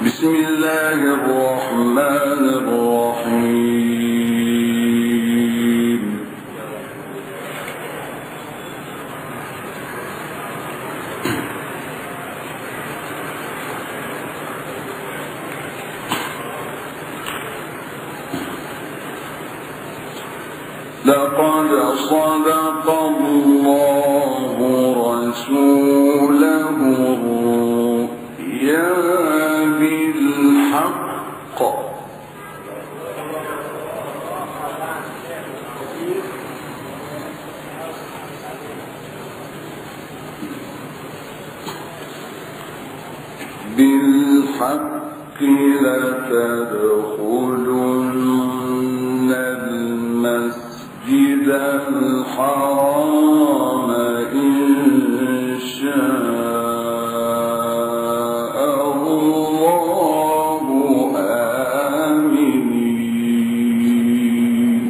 بسم الله الرحمن الرحيم. لقد صدق الله رسوله الرؤيا بالحق لتدخلن المسجد الحرام إن شاء الله آمنين.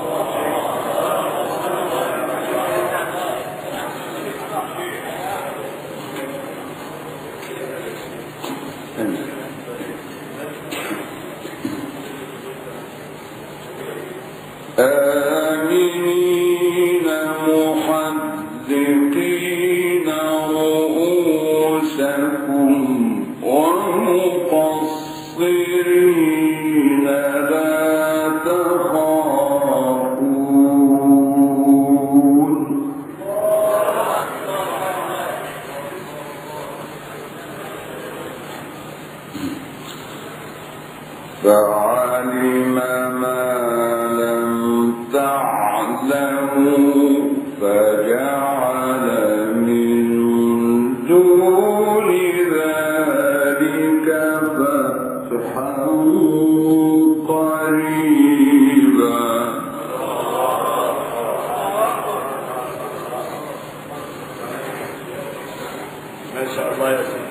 آمنين محلقين رؤوسكم ومقصرين لا تخافون. فعلم ما لم تعلموا فجعل من دون ذلك فتحا قريبا. ما شاء الله يا سيدي.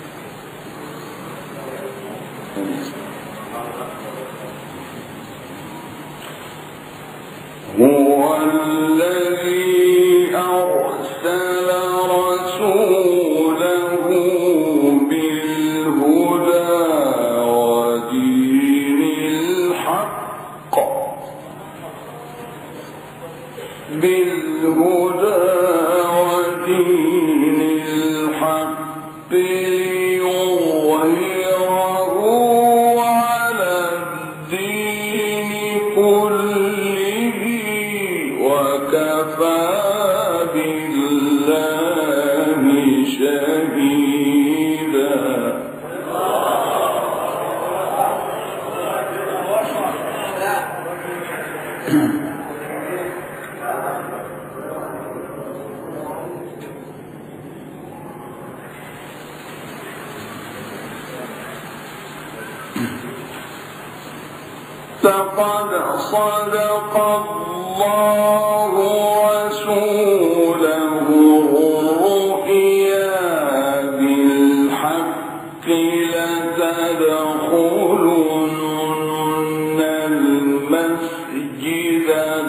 هو الذي أرسل رسوله بالهدى ودين الحق ليظهره على الدين كله وكفى بالله شهيدا. لقد صدق الله رسوله الرؤيا بالحق لتدخلن المسجد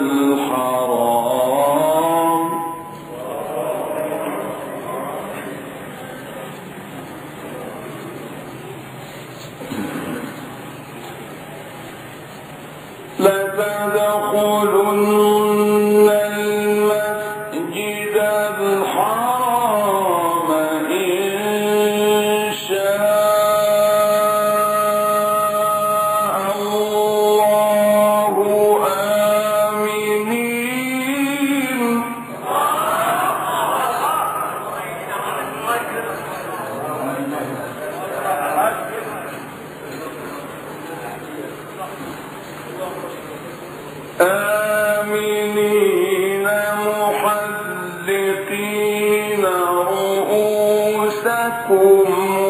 الحرام لتدخلن المسجد الحرام إن شاء الله آمنين. آمنين محلقين رؤوسكم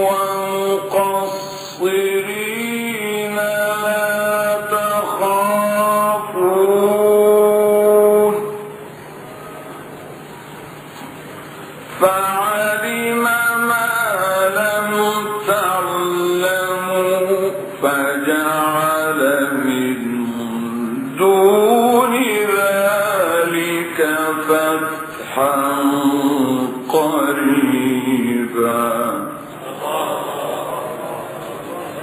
ومقصرين لا تخافون. فعلم ما لم تعلموا فجعل من دون ذلك فتحا قريبا.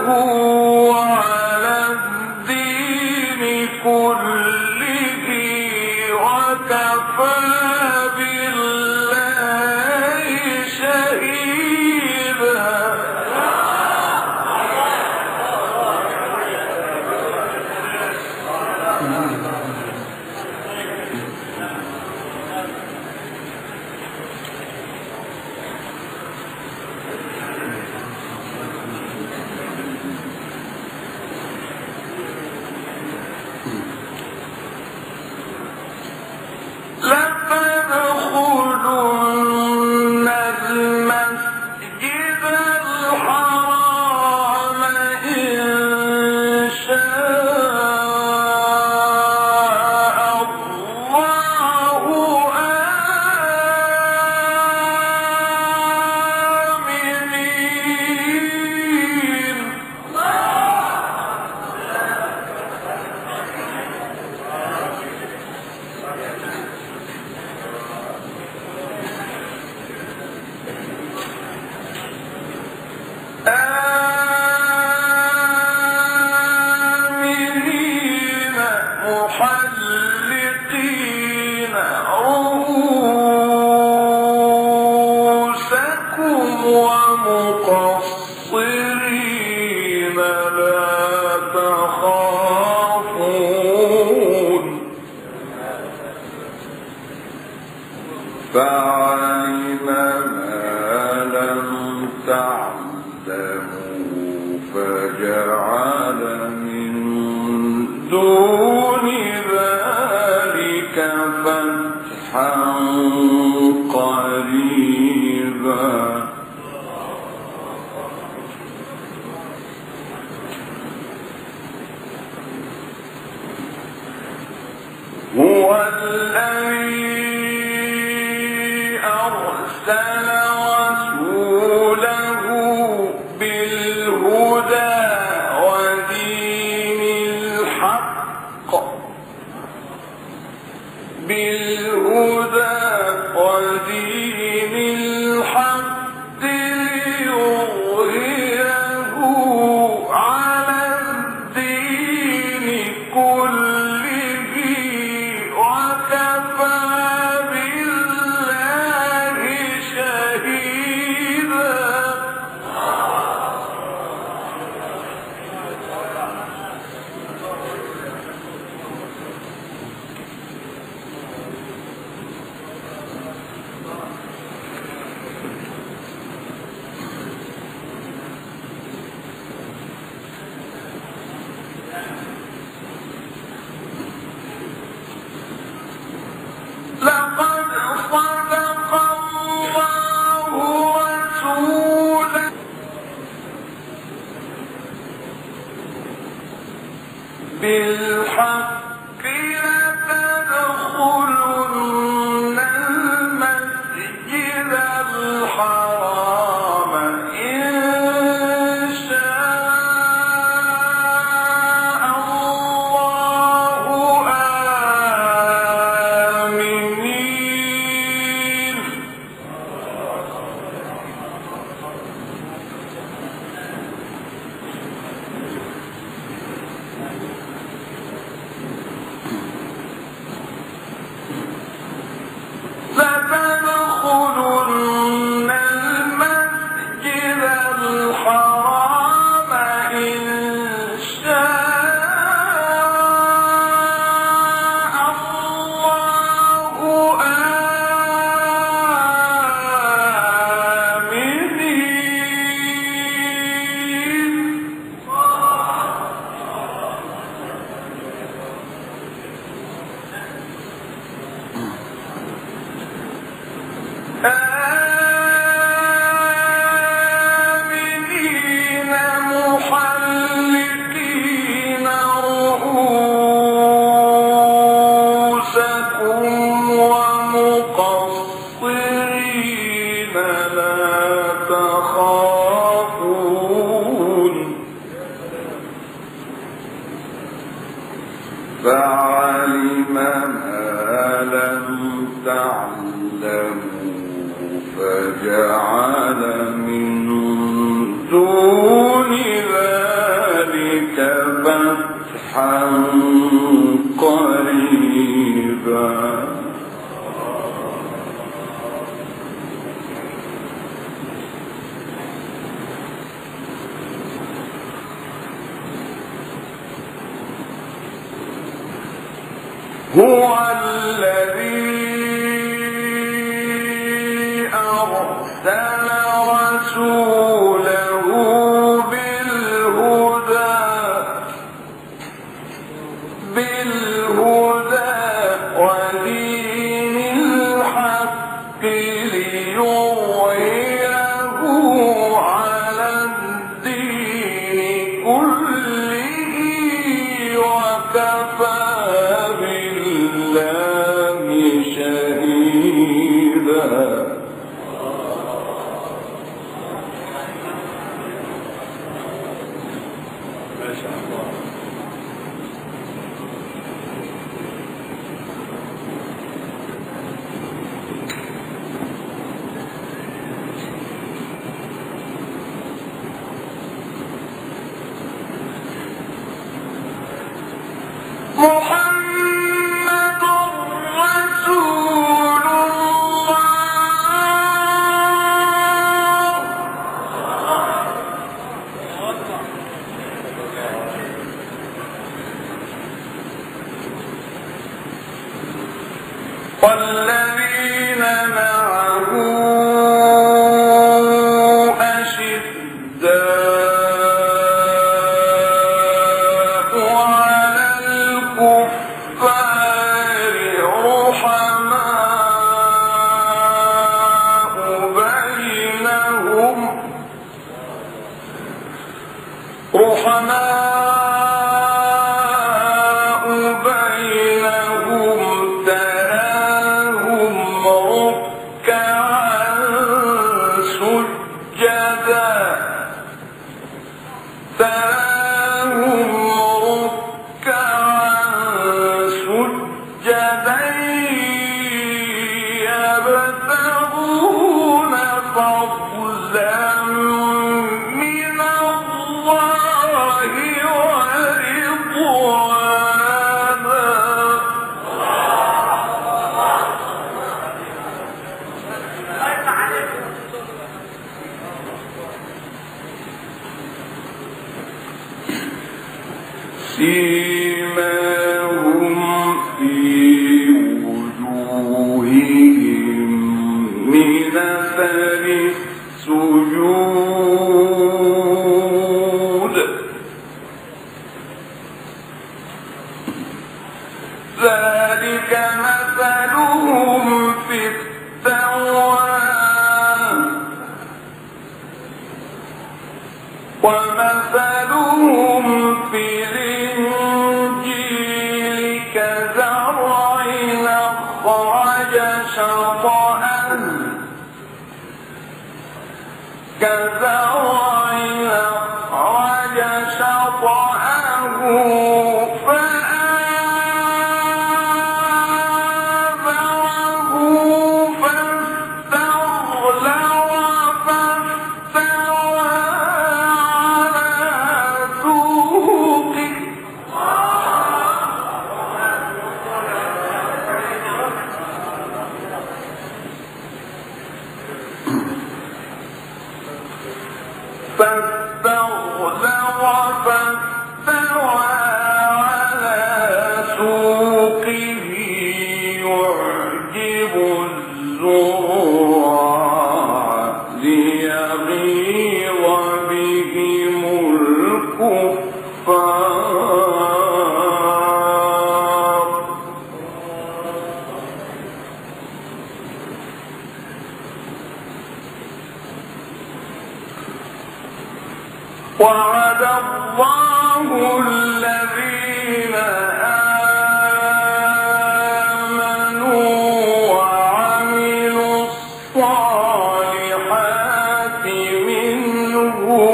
على الدين كله وكفى بالله شهيدا. لتدخلن المسجد الحرام إن شاء الله آمنين. آمنين محلقين رؤوسكم ومقصرين لا تخافون فعلم ما لم تعلموا فجعل من دون ذلك فتحا قريبا. هو الذي أرسل رسوله بالهدى ودين الحق ليظهره على الدين كله وكفى بالله شهيدا. لقد صدق الله رسوله بالحق لتدخلن المسجد الحرام إن شاء الله آمنين. لتدخلن المسجد الحرام إن شاء الله آمنين. آمنين محلقين رؤوسكم ومقصرين لا تخافون فعلم ما لم تعلموا فجعل من دون ذلك فتحا قريبا هو الذي أرسل رسوله بالهدى ودين الحق ليظهره على الدين كله وكفى بالله شهيدا ما شاء الله. محمد رسول الله والذين معه أشداء على الكفار رحماء بينهم تراهم ركعا سجدا يبتغون فضلا من الله سيماهم في وجوههم من أثر السجود ذلك مثلهم في التوراة ومثلهم في الإنجيل كزرع أخرج شطأه فآزره فاستغلظ فاستوى على سوقه يعجب الزراع ليغيظ بهم الكفار وعد الله الذين آمنوا وعملوا الصالحات منهم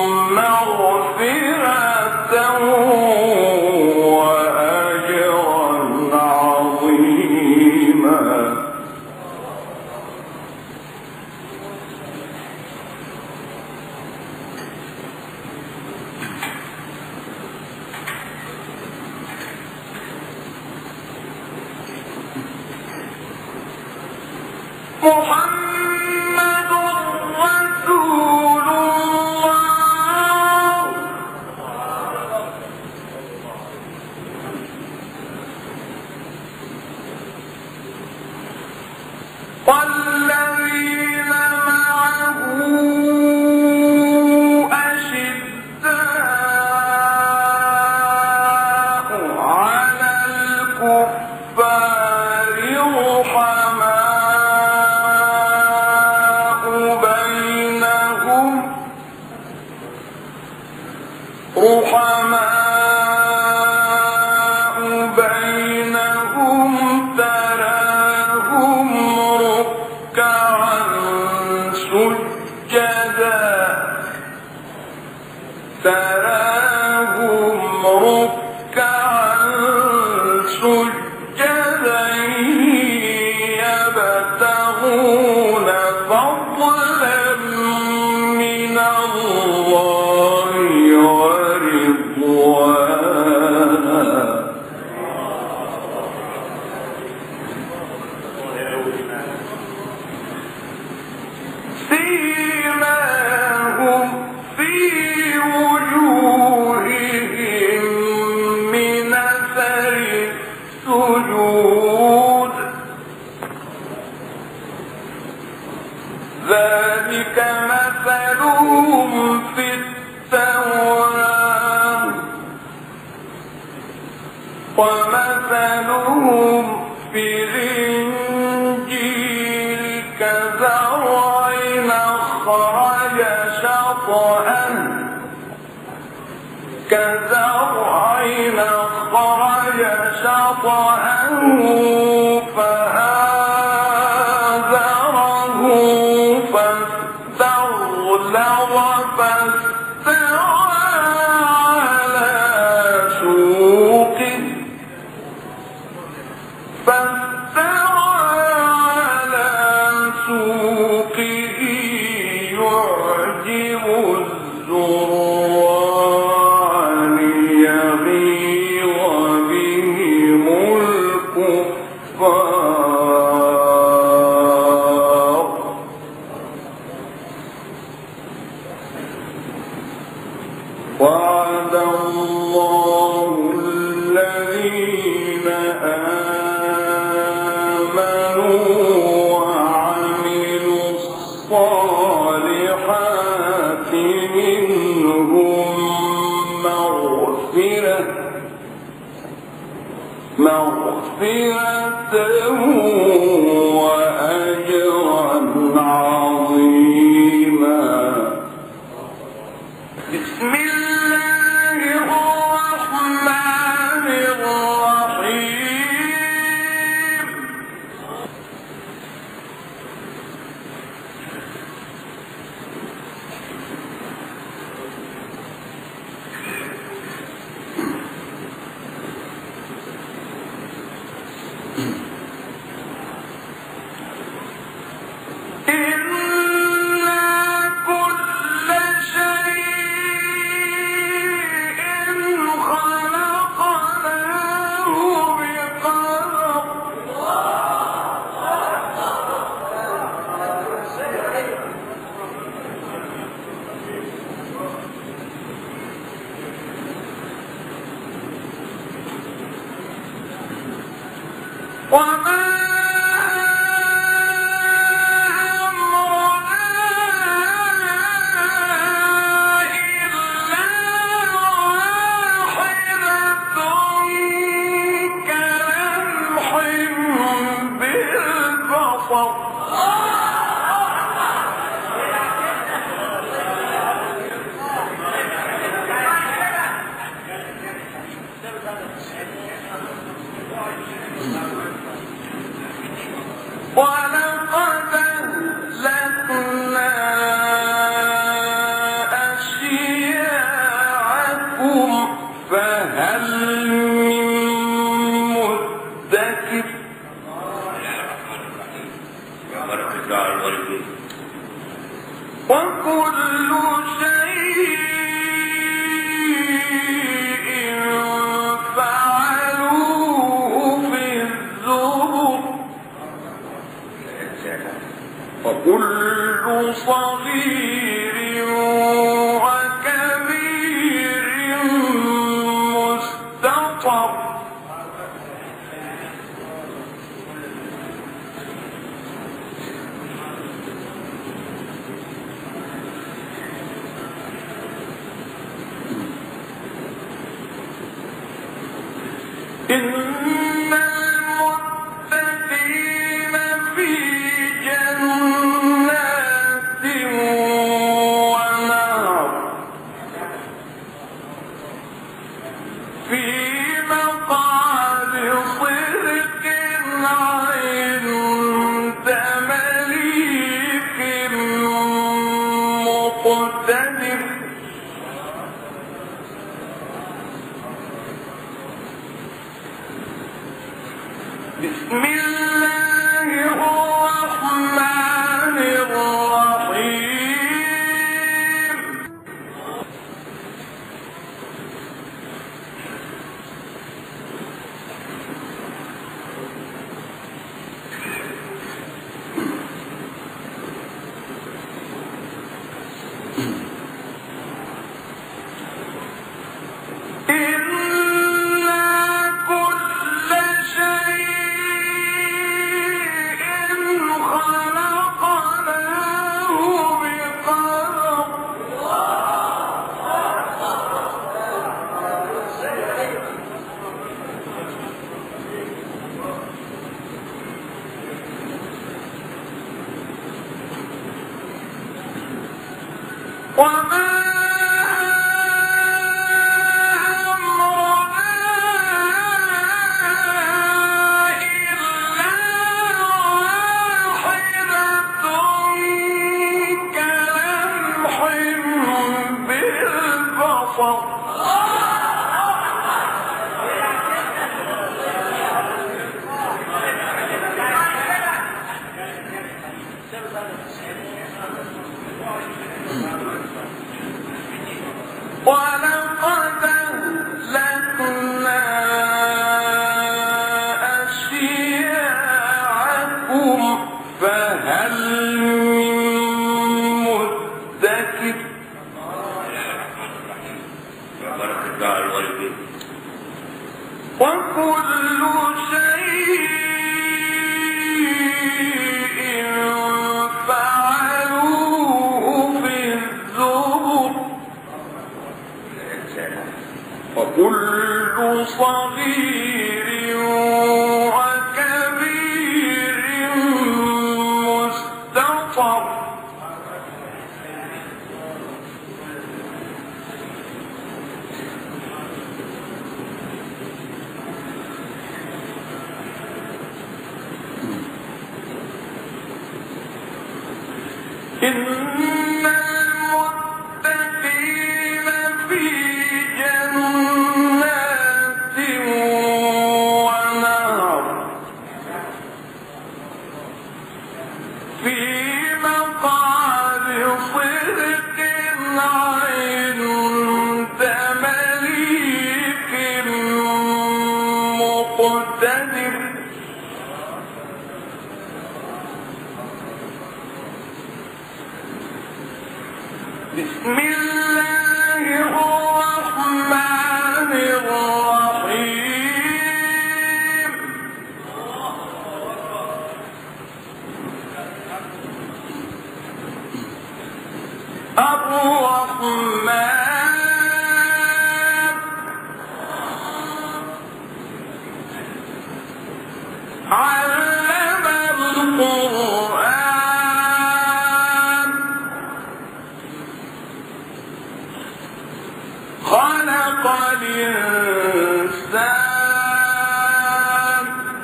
مغفرة وأجرا عظيما رحماء بينهم تراهم ركعا سجدا يبتغون فضلا من الله ورضوانا سيماهم في وجوههم من أثر السجود ذلك مثلهم في التوراة ومثلهم في الإنجيل كزرع أخرج شطأه فآزره فاستغلظ فاستوى على سوقه يعجب الزراع ليغيظ بهم الكفار وعد الله الذين آمنوا وعملوا الصالحات منهم مغفرة وأجرا عظيما. بسم الله الرحمن الرحيم. وما أمرنا إلا واحدة كلمح بالبصر ولقد أهلكنا أشياعكم فهل من مدكر وكل شيء فعلوه في الزبر وكل صغير وكبير مستطر إن المتقين في جنات في مقعد صدق عند مليك مقتدر. بسم الله الرحمن الرحيم. وما ولقد أهلكنا أشياعكم فهل من مدكر. وكل شيء فعلوه في الزبر. وكل صغير وكبير مستطر. إن المتقين في جنات ونهر في مقعد صدق عند مليك مقتدر. بسم الله الرحمن الرحيم. الرحمن علم القرآن خلق الإنسان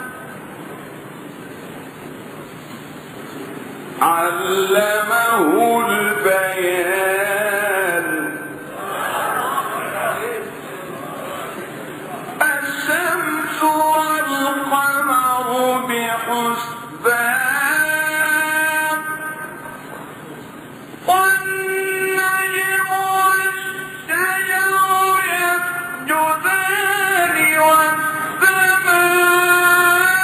علمه البيان. الشمس والقمر بحسبان والنجم والشجر يسجدان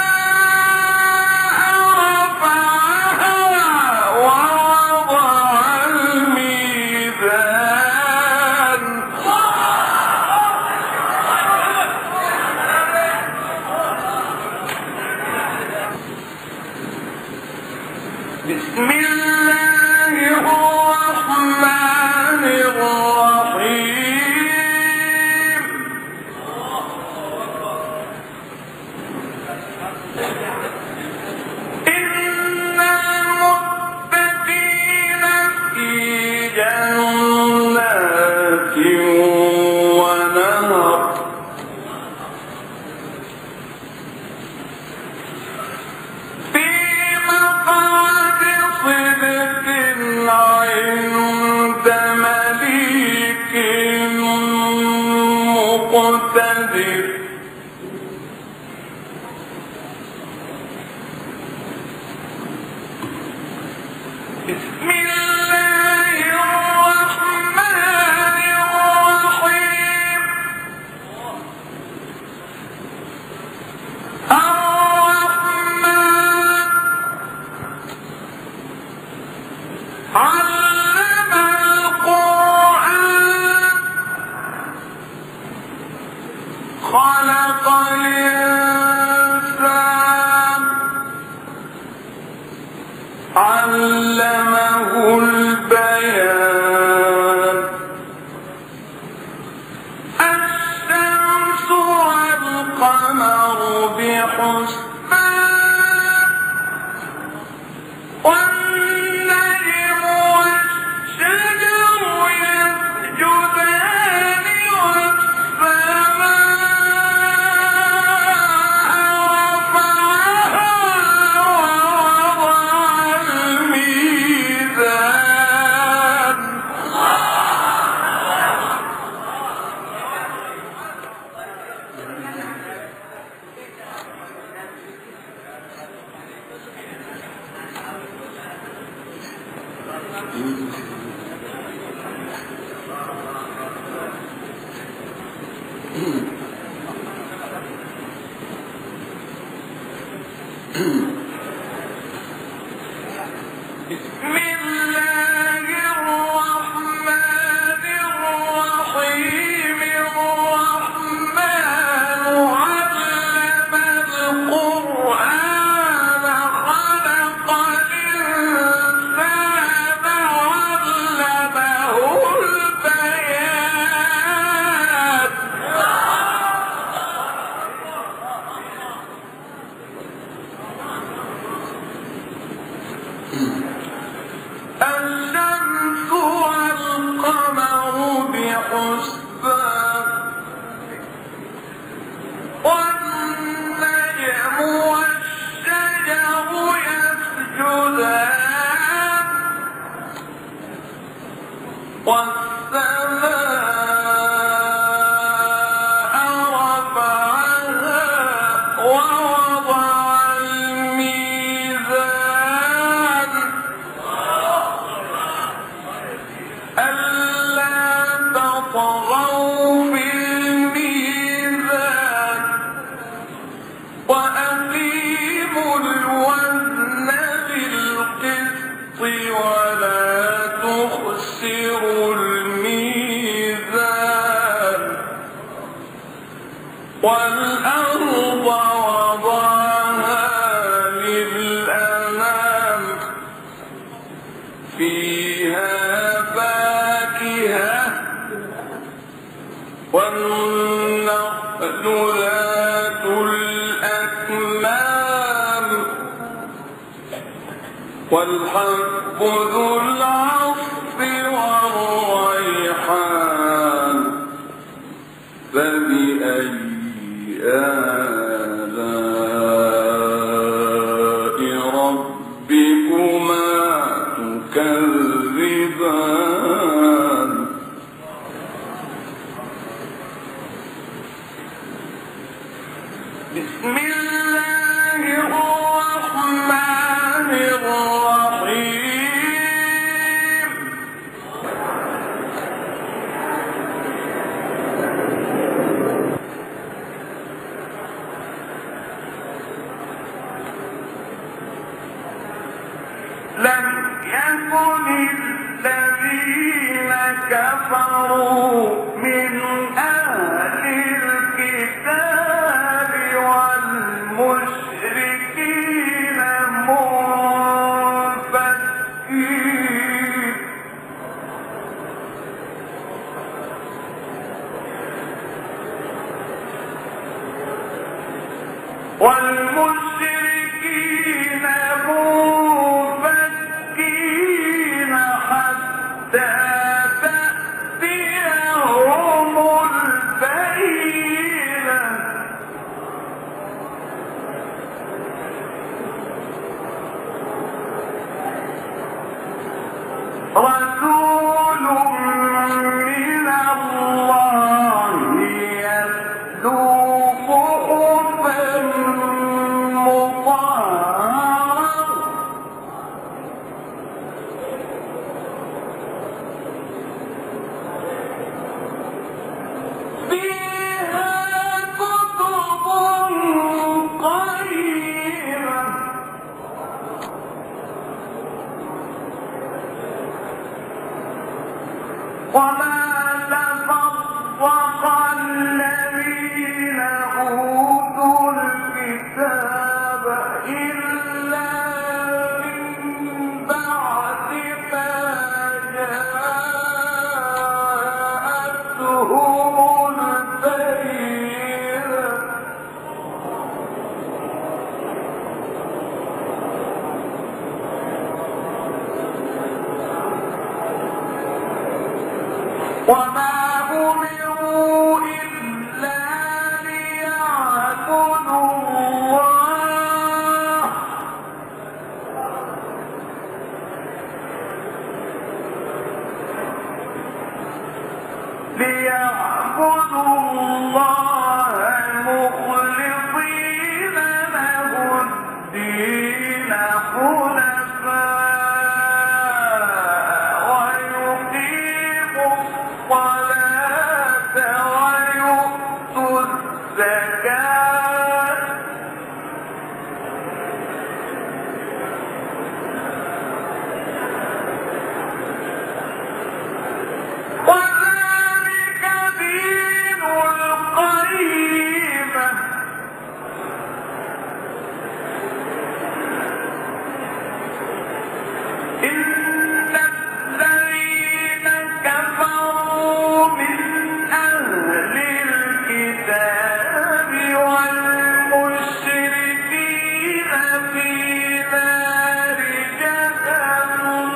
والسماء رفعها ووضع مقتدر بسم الله الرحمن الرحيم الرحمن علم القرآن خلق الإنسان علمه البيان الشمس والقمر بحسبان والنجم والشجر يسجدان والسماء رفعها ووضع الميزان بسم الله الرحمن الرحيم الرحمن علم القرآن خلق الإنسان علمه البيان الشمس والقمر بحسبان والنجم والشجر يسجدان والسماء رفعها ووضع الميزان ألا تطغوا في الميزان وأقيموا الوزن بالقسط ولا تخسروا الميزان والأرض وضعها للأنام فيها فاكهة والنخل ذات الأكمام والحب ذو العصف والريحان فبأي آلاء ربكما تكذبان بسم الله الرحمن الرحيم لم يكن الذين كفروا من أهل الكتاب والمشركين منفكين والمشركين منفكين حتى تأتيهم البينة رسول من الله يتلو الزكاة وذلك دين القيمة إن الذين كفروا من أهل الكتاب والمشركين في نار جهنم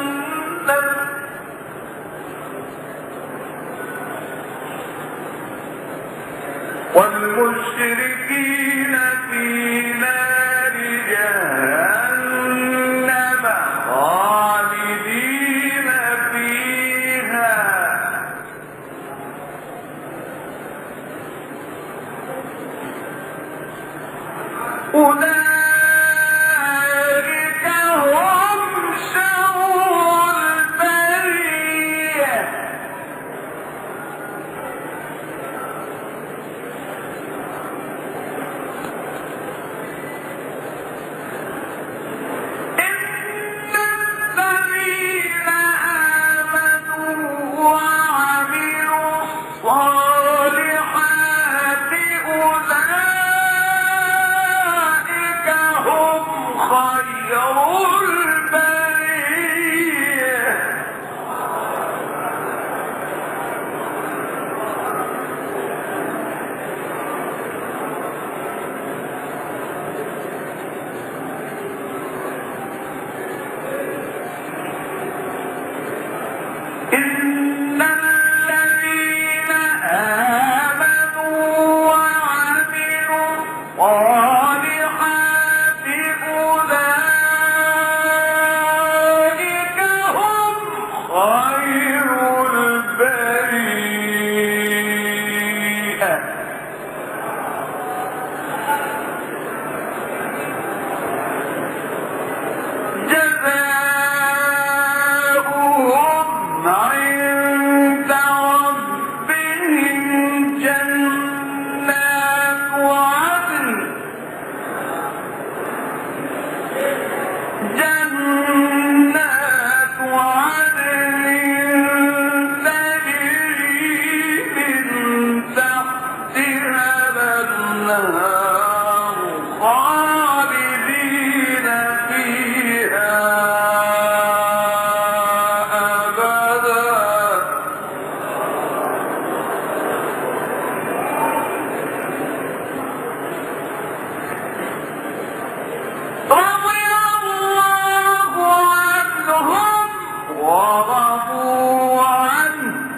والمشركين في نار جهنم خالدين فيها أولئك هم شر البرية الذين آمنوا وعملوا الصالحات أولئك هم خير البرية إن الذين آمنوا وعملوا الصالحات أولئك هم خير البرية جزاؤهم عند ربهم جنات عدن تجري من تحتها الأنهار خالدين فيها أبدا رضي الله عنهم ورضوا عنه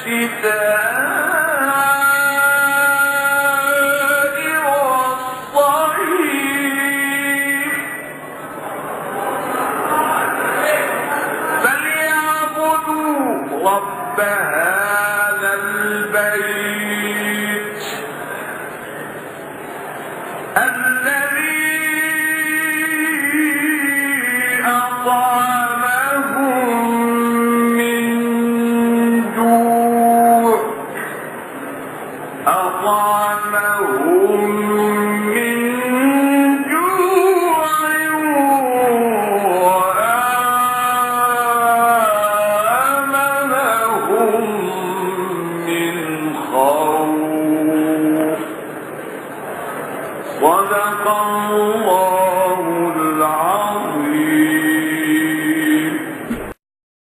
والصيف فليعبدوا رب هذا البيت الذي أطعمهم من جوع وآمنهم من خوف صدق الله